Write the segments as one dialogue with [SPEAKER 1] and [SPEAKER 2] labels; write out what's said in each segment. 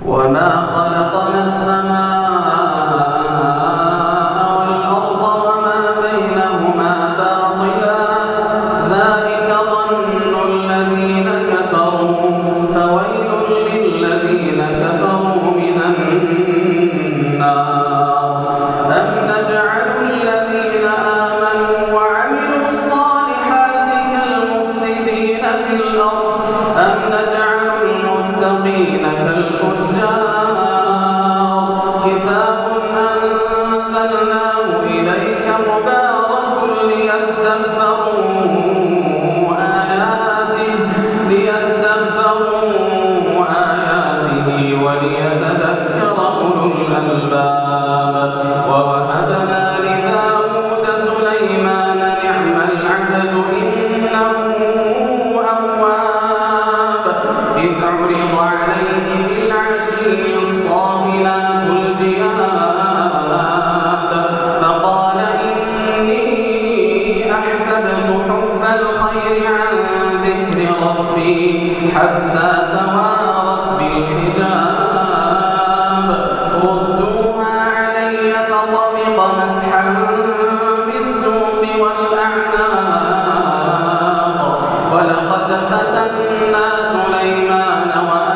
[SPEAKER 1] وما خلقنا السماء والأرض وما بينهما باطلا ذلك ظن الذين كفروا فويل للذين كفروا من النار أم نجعل الذين آمنوا وعملوا الصالحات كالمفسدين في الأرض أم نجعل المتقين كالفجار كتاب أنزلناه إليك مبارك ليدبروا آياته وليتذكر أولو الألباب ووهبنا لداود سليمان نعم العبد إنه أواب إذ عرض عليه بالعشي الصافنات الجياد فقال إني أحببت حب الخير عن ذكر ربي حتى توارت بالحجاب ردوها علي فطفق مسحا بالسوق والأعناق ولقد فتنا سليمان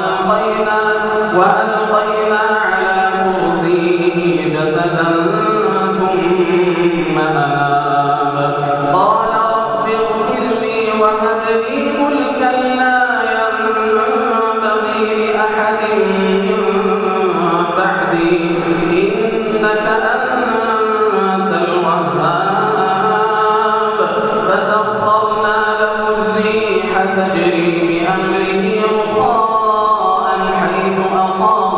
[SPEAKER 1] وألقينا على كرسيه جسدا ثم أناب قال رب اغفر لي وهب لي ملكا لا ينبغي لأحد من بعدي إنك أنت الوهاب فسخرنا له الريح تجري بأمره رخاء حيث أصاب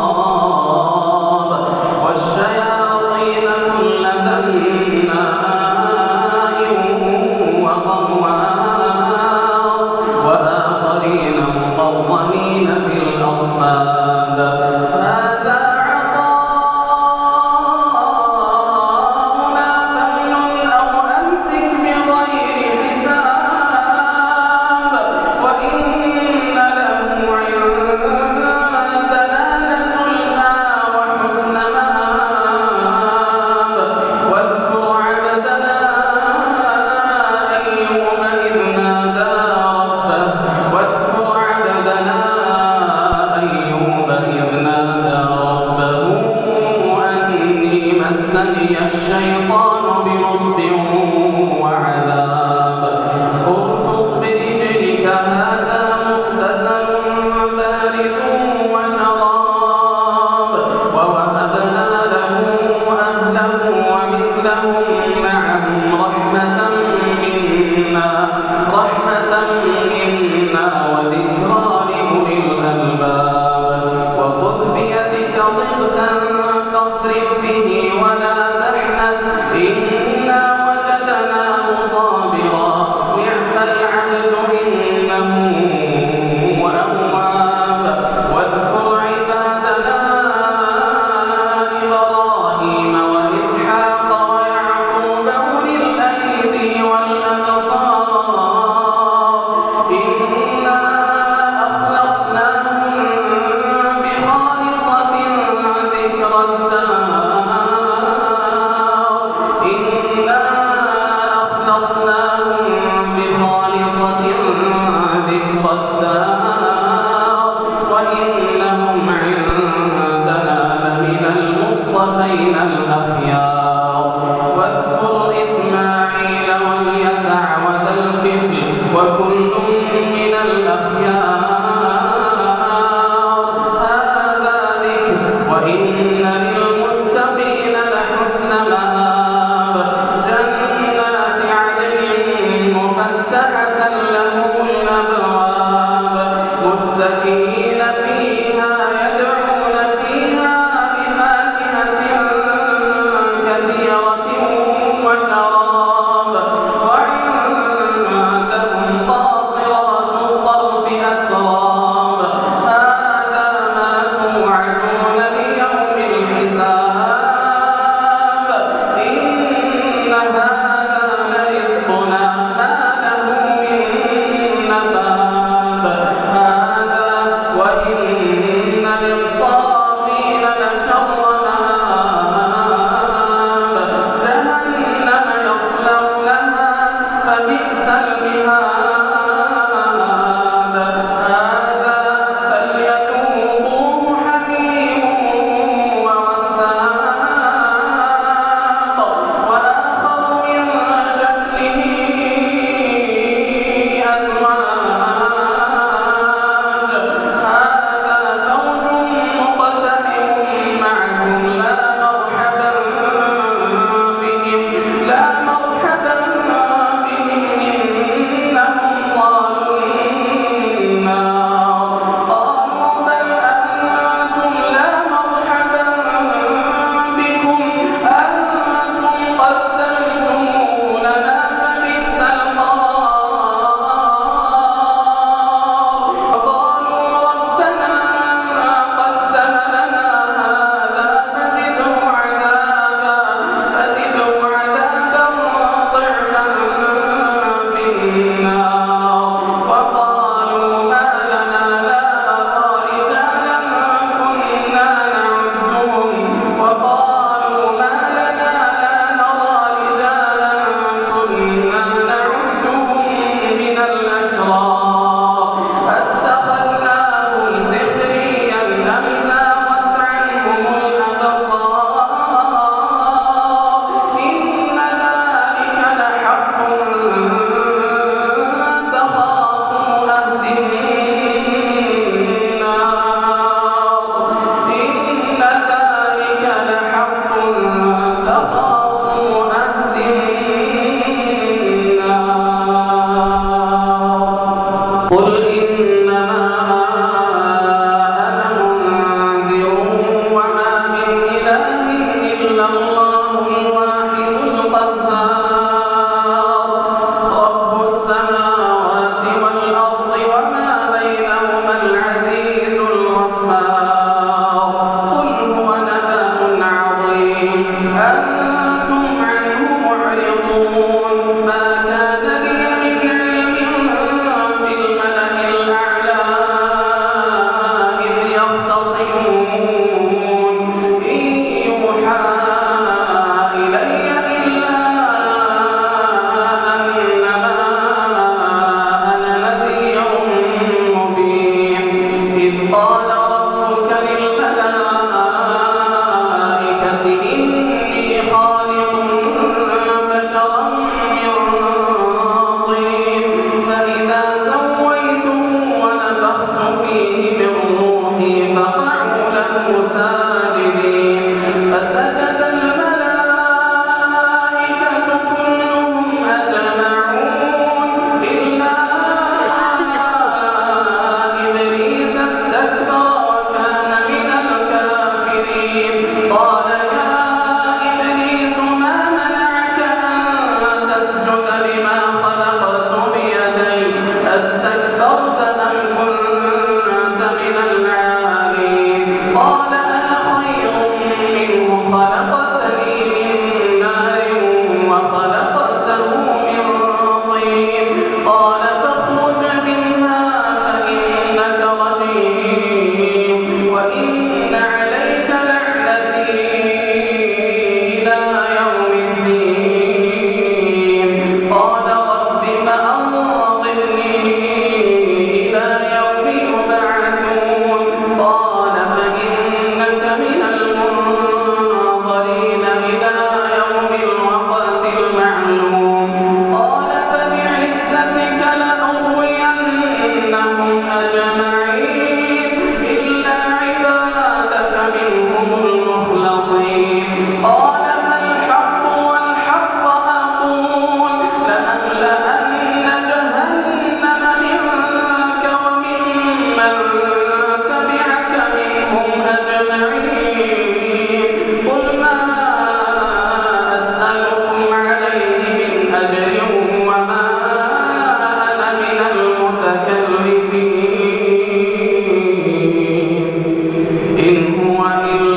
[SPEAKER 1] ساجدين فسجد الملائكة كلهم أجمعون إلا إبليس استكبر وكان من الكافرين قال يا إبليس ما منعك أن تسجد لما خلقت بيدي أستكبرت أم كنت من العالين قال أنا خير منه خلقتني من نار وخلقته من طين قال فاخرج منها فإنك رجيم وإن عليك لعنتي إلى يوم الدين قال رب فأنظرني إلى يوم يبعثون قال فإنك من المنظرين إلى يوم الوقت المعلوم قال فبعزتك لأغوينهم أجمعين إلا عبادك منهم المخلصين قال فالحق والحق أقول لأملأن جهنم منك وممن تبعك منهم أجمعين قل ما أسألكم عليه من أجر وما أنا من المتكلفين إن هو إلا